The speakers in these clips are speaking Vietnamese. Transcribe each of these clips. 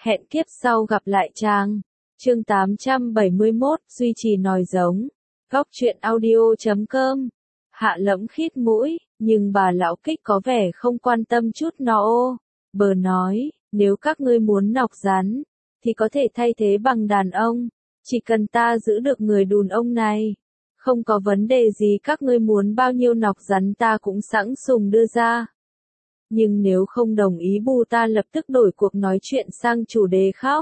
Hẹn kiếp sau gặp lại trang. Chương 871, duy trì nòi giống. Góc truyện audio.com. Hạ Lẫm khít mũi, nhưng bà lão kích có vẻ không quan tâm chút nào. Bờ nói, nếu các ngươi muốn nọc rắn, thì có thể thay thế bằng đàn ông. Chỉ cần ta giữ được người đàn ông này. Không có vấn đề gì, các ngươi muốn bao nhiêu nọc rắn ta cũng sẵn sùng đưa ra. Nhưng nếu không đồng ý bu ta lập tức đổi cuộc nói chuyện sang chủ đề khác.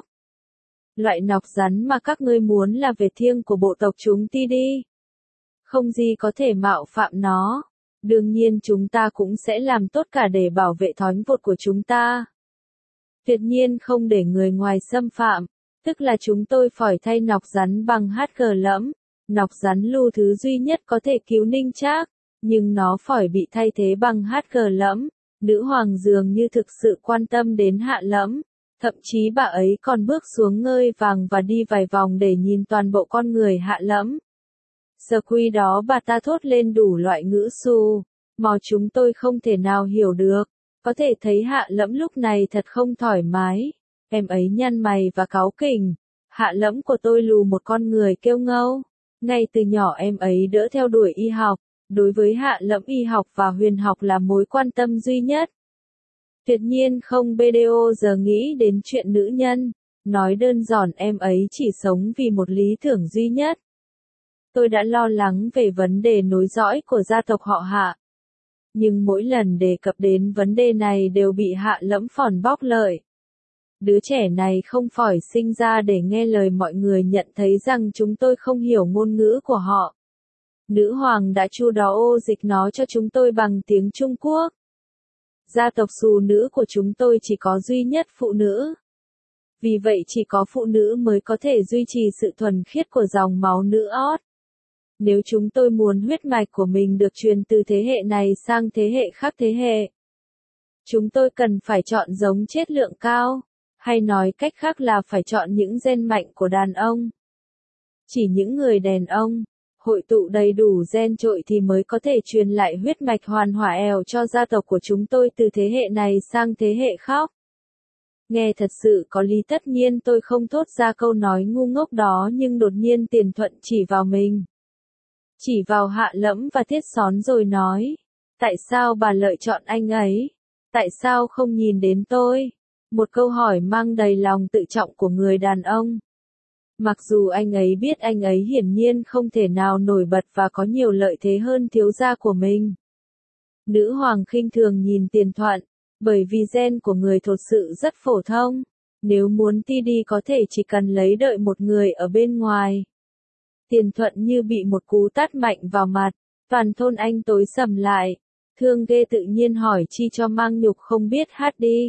Loại nọc rắn mà các ngươi muốn là về thiêng của bộ tộc chúng ti đi. Không gì có thể mạo phạm nó. Đương nhiên chúng ta cũng sẽ làm tốt cả để bảo vệ thói vột của chúng ta. Tuyệt nhiên không để người ngoài xâm phạm. Tức là chúng tôi phải thay nọc rắn bằng HG Lẫm. Nọc rắn lưu thứ duy nhất có thể cứu Ninh Trác. Nhưng nó phải bị thay thế bằng HG Lẫm. Nữ hoàng dường như thực sự quan tâm đến Hạ Lẫm. Thậm chí bà ấy còn bước xuống ngơi vàng và đi vài vòng để nhìn toàn bộ con người Hạ Lẫm. Giờ quy đó bà ta thốt lên đủ loại ngữ xù, mà chúng tôi không thể nào hiểu được. Có thể thấy Hạ Lẫm lúc này thật không thoải mái. Em ấy nhăn mày và cáu kỉnh. Hạ Lẫm của tôi lù một con người kêu ngâu. Ngay từ nhỏ em ấy đỡ theo đuổi y học. Đối với Hạ Lẫm y học và huyền học là mối quan tâm duy nhất. Tuyệt nhiên không BDO giờ nghĩ đến chuyện nữ nhân. Nói đơn giản em ấy chỉ sống vì một lý tưởng duy nhất. Tôi đã lo lắng về vấn đề nối dõi của gia tộc họ Hạ. Nhưng mỗi lần đề cập đến vấn đề này đều bị Hạ Lẫm phản bác lợi. Đứa trẻ này không phải sinh ra để nghe lời mọi người, nhận thấy rằng chúng tôi không hiểu ngôn ngữ của họ. Nữ hoàng đã chu đáo dịch nó cho chúng tôi bằng tiếng Trung Quốc. Gia tộc xù nữ của chúng tôi chỉ có duy nhất phụ nữ. Vì vậy chỉ có phụ nữ mới có thể duy trì sự thuần khiết của dòng máu nữ ót. Nếu chúng tôi muốn huyết mạch của mình được truyền từ thế hệ này sang thế hệ khác thế hệ, chúng tôi cần phải chọn giống chất lượng cao, hay nói cách khác là phải chọn những gen mạnh của đàn ông. Chỉ những người đàn ông hội tụ đầy đủ gen trội thì mới có thể truyền lại huyết mạch hoàn hỏa èo cho gia tộc của chúng tôi từ thế hệ này sang thế hệ khác. Nghe thật sự có lý, tất nhiên tôi không thốt ra câu nói ngu ngốc đó, nhưng đột nhiên Tiền Thuận chỉ vào mình. Chỉ vào Hạ Lẫm và Tiết Xón rồi nói. Tại sao bà Lợi chọn anh ấy? Tại sao không nhìn đến tôi? Một câu hỏi mang đầy lòng tự trọng của người đàn ông. Mặc dù anh ấy biết anh ấy hiển nhiên không thể nào nổi bật và có nhiều lợi thế hơn thiếu gia của mình. Nữ hoàng khinh thường nhìn Tiền Thuận, bởi vì gen của người thật sự rất phổ thông. Nếu muốn ti đi có thể chỉ cần lấy đợi một người ở bên ngoài. Tiền Thuận như bị một cú tát mạnh vào mặt, toàn thôn anh tối sầm lại. Thương ghê, tự nhiên hỏi chi cho mang nhục không biết hát đi.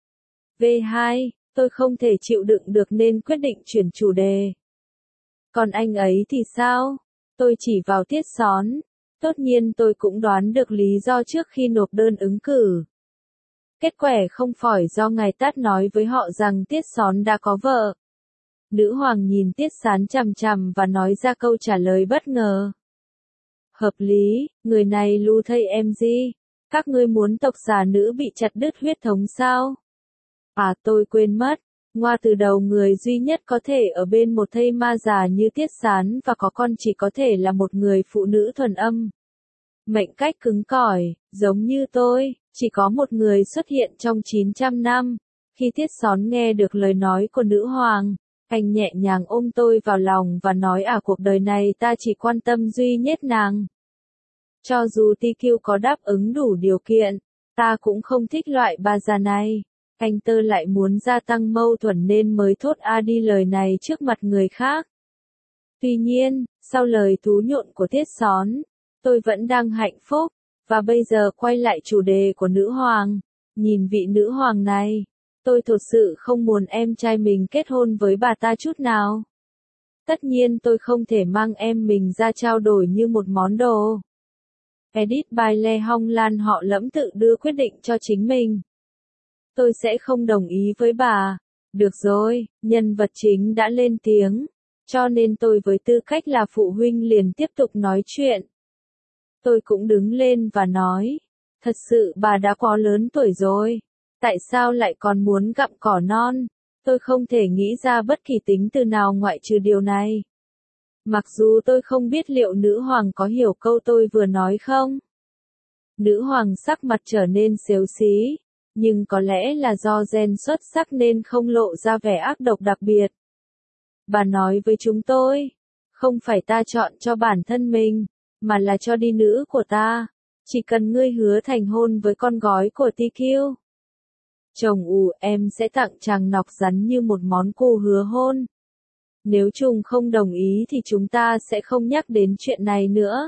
V2, tôi không thể chịu đựng được nên quyết định chuyển chủ đề. Còn anh ấy thì sao? Tôi chỉ vào Tiết Xón. Tất nhiên tôi cũng đoán được lý do trước khi nộp đơn ứng cử. Kết quả không phải do ngài Tát nói với họ rằng Tiết Xón đã có vợ. Nữ hoàng nhìn Tiết Sán chằm chằm và nói ra câu trả lời bất ngờ. Hợp lý, người này lưu thây em gì? Các ngươi muốn tộc xà nữ bị chặt đứt huyết thống sao? À, tôi quên mất. Ngoa từ đầu người duy nhất có thể ở bên một thây ma già như Tiết Sán và có con chỉ có thể là một người phụ nữ thuần âm. Mệnh cách cứng cỏi, giống như tôi, chỉ có một người xuất hiện trong 900 năm. Khi Tiết Xón nghe được lời nói của nữ hoàng, anh nhẹ nhàng ôm tôi vào lòng và nói cuộc đời này ta chỉ quan tâm duy nhất nàng. Cho dù TQ có đáp ứng đủ điều kiện, ta cũng không thích loại bà già này. Anh tơ lại muốn gia tăng mâu thuẫn nên mới thốt đi lời này trước mặt người khác. Tuy nhiên, sau lời thú nhộn của Tiết Xón, tôi vẫn đang hạnh phúc, và bây giờ quay lại chủ đề của nữ hoàng. Nhìn vị nữ hoàng này, tôi thật sự không muốn em trai mình kết hôn với bà ta chút nào. Tất nhiên tôi không thể mang em mình ra trao đổi như một món đồ. Edit by Lê Hong Lan, họ Lẫm tự đưa quyết định cho chính mình. Tôi sẽ không đồng ý với bà. Được rồi, nhân vật chính đã lên tiếng, cho nên tôi với tư cách là phụ huynh liền tiếp tục nói chuyện. Tôi cũng đứng lên và nói, thật sự bà đã quá lớn tuổi rồi. Tại sao lại còn muốn gặm cỏ non? Tôi không thể nghĩ ra bất kỳ tính từ nào ngoại trừ điều này. Mặc dù tôi không biết liệu nữ hoàng có hiểu câu tôi vừa nói không. Nữ hoàng sắc mặt trở nên xếu xí, nhưng có lẽ là do gen xuất sắc nên không lộ ra vẻ ác độc đặc biệt. Bà nói với chúng tôi, không phải ta chọn cho bản thân mình, mà là cho đi nữ của ta. Chỉ cần ngươi hứa thành hôn với con gói của TQ. Chồng em sẽ tặng chàng nọc rắn như một món quà hứa hôn. Nếu Trung không đồng ý thì chúng ta sẽ không nhắc đến chuyện này nữa.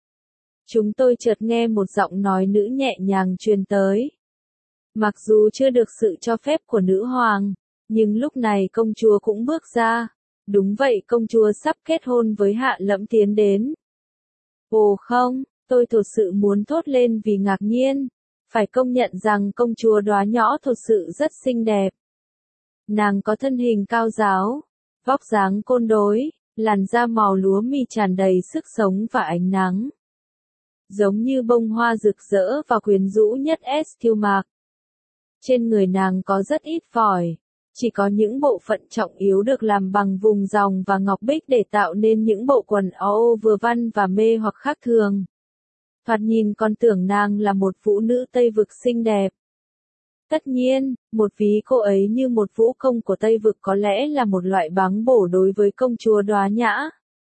Chúng tôi chợt nghe một giọng nói nữ nhẹ nhàng truyền tới. Mặc dù chưa được sự cho phép của nữ hoàng, nhưng lúc này công chúa cũng bước ra. Đúng vậy, công chúa sắp kết hôn với Hạ Lẫm tiến đến. Ồ không, tôi thật sự muốn thốt lên vì ngạc nhiên. Phải công nhận rằng công chúa đóa nhỏ thật sự rất xinh đẹp. Nàng có thân hình cao ráo, vóc dáng côn đối, làn da màu lúa mì tràn đầy sức sống và ánh nắng. Giống như bông hoa rực rỡ và quyến rũ nhất Estiêu Mạc. Trên người nàng có rất ít vỏi, chỉ có những bộ phận trọng yếu được làm bằng vùng ròng và ngọc bích để tạo nên những bộ quần áo vừa văn và mê hoặc khác thường. Thoạt nhìn còn tưởng nàng là một phụ nữ Tây Vực xinh đẹp. Tất nhiên, một ví cô ấy như một vũ công của Tây Vực có lẽ là một loại báng bổ đối với công chúa đóa nhã.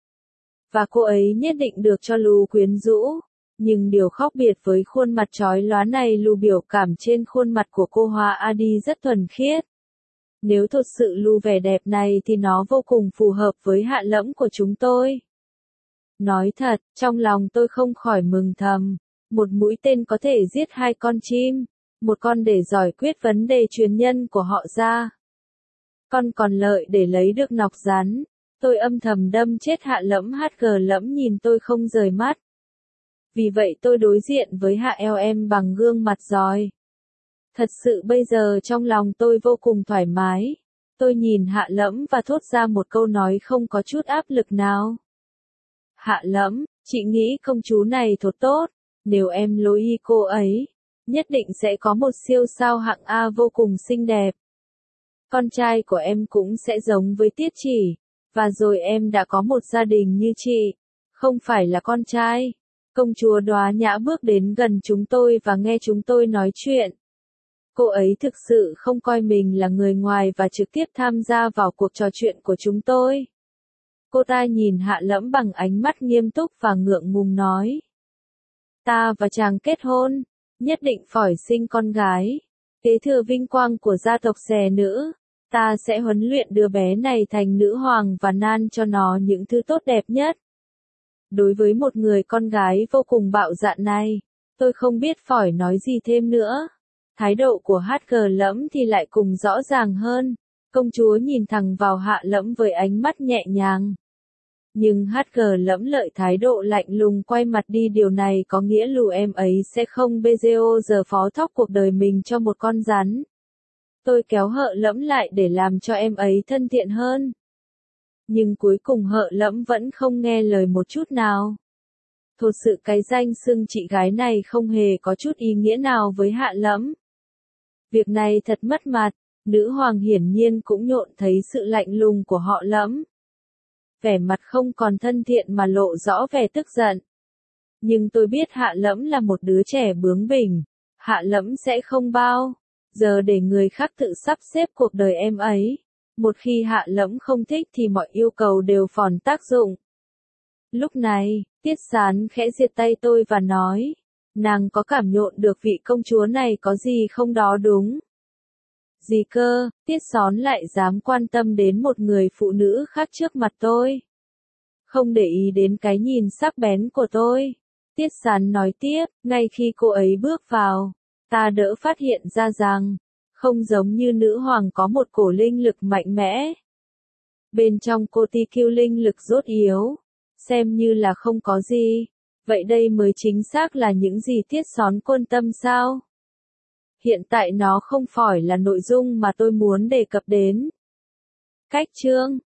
Và cô ấy nhất định được cho Lù quyến rũ. Nhưng điều khác biệt với khuôn mặt chói lóa này, Lù biểu cảm trên khuôn mặt của cô Hoa Adi rất thuần khiết. Nếu thật sự Lù vẻ đẹp này thì nó vô cùng phù hợp với Hạ Lẫm của chúng tôi. Nói thật, trong lòng tôi không khỏi mừng thầm. Một mũi tên có thể giết 2 con chim. Một con để giải quyết vấn đề truyền nhân của họ ra. Con còn lợi để lấy được nọc rắn. Tôi âm thầm đâm chết Hạ Lẫm. HG Lẫm nhìn tôi không rời mắt. Vì vậy tôi đối diện với Hạ LM bằng gương mặt giỏi. Thật sự bây giờ trong lòng tôi vô cùng thoải mái. Tôi nhìn Hạ Lẫm và thốt ra một câu nói không có chút áp lực nào. Hạ Lẫm, chị nghĩ công chúa này thật tốt. Nếu em lối y cô ấy, nhất định sẽ có một siêu sao hạng A vô cùng xinh đẹp. Con trai của em cũng sẽ giống với Tiết Chỉ. Và rồi em đã có một gia đình như chị. Không phải là con trai. Công chúa đóa nhã bước đến gần chúng tôi và nghe chúng tôi nói chuyện. Cô ấy thực sự không coi mình là người ngoài và trực tiếp tham gia vào cuộc trò chuyện của chúng tôi. Cô ta nhìn Hạ Lẫm bằng ánh mắt nghiêm túc và ngượng ngùng nói. Ta và chàng kết hôn, nhất định phải sinh con gái. Kế thừa vinh quang của gia tộc Xè nữ. Ta sẽ huấn luyện đứa bé này thành nữ hoàng và nan cho nó những thứ tốt đẹp nhất. Đối với một người con gái vô cùng bạo dạn này, tôi không biết phải nói gì thêm nữa. Thái độ của HG Lẫm thì lại cùng rõ ràng hơn. Công chúa nhìn thẳng vào Hạ Lẫm với ánh mắt nhẹ nhàng. Nhưng HG Lẫm lợi thái độ lạnh lùng quay mặt đi, điều này có nghĩa lù em ấy sẽ không BZO giờ phó thóc cuộc đời mình cho một con rắn. Tôi kéo Hợ Lẫm lại để làm cho em ấy thân thiện hơn. Nhưng cuối cùng Hợ Lẫm vẫn không nghe lời một chút nào. Thật sự cái danh xưng chị gái này không hề có chút ý nghĩa nào với Hạ Lẫm. Việc này thật mất mặt, nữ hoàng hiển nhiên cũng nhộn thấy sự lạnh lùng của họ Lẫm. Vẻ mặt không còn thân thiện mà lộ rõ vẻ tức giận. Nhưng tôi biết Hạ Lẫm là một đứa trẻ bướng bỉnh. Hạ Lẫm sẽ không bao giờ để người khác tự sắp xếp cuộc đời em ấy. Một khi Hạ Lẫm không thích thì mọi yêu cầu đều phòn tác dụng. Lúc này, Tiết Sán khẽ giật tay tôi và nói. Nàng có cảm nhận được vị công chúa này có gì không đó đúng? Gì cơ, Tiết Sán lại dám quan tâm đến một người phụ nữ khác trước mặt tôi. Không để ý đến cái nhìn sắc bén của tôi. Tiết Sán nói tiếp, ngay khi cô ấy bước vào, ta đỡ phát hiện ra rằng, không giống như nữ hoàng có một cổ linh lực mạnh mẽ. Bên trong cô TQ linh lực rốt yếu, xem như là không có gì. Vậy đây mới chính xác là những gì Tiết Sán quan tâm sao? Hiện tại nó không phải là nội dung mà tôi muốn đề cập đến. Cách chương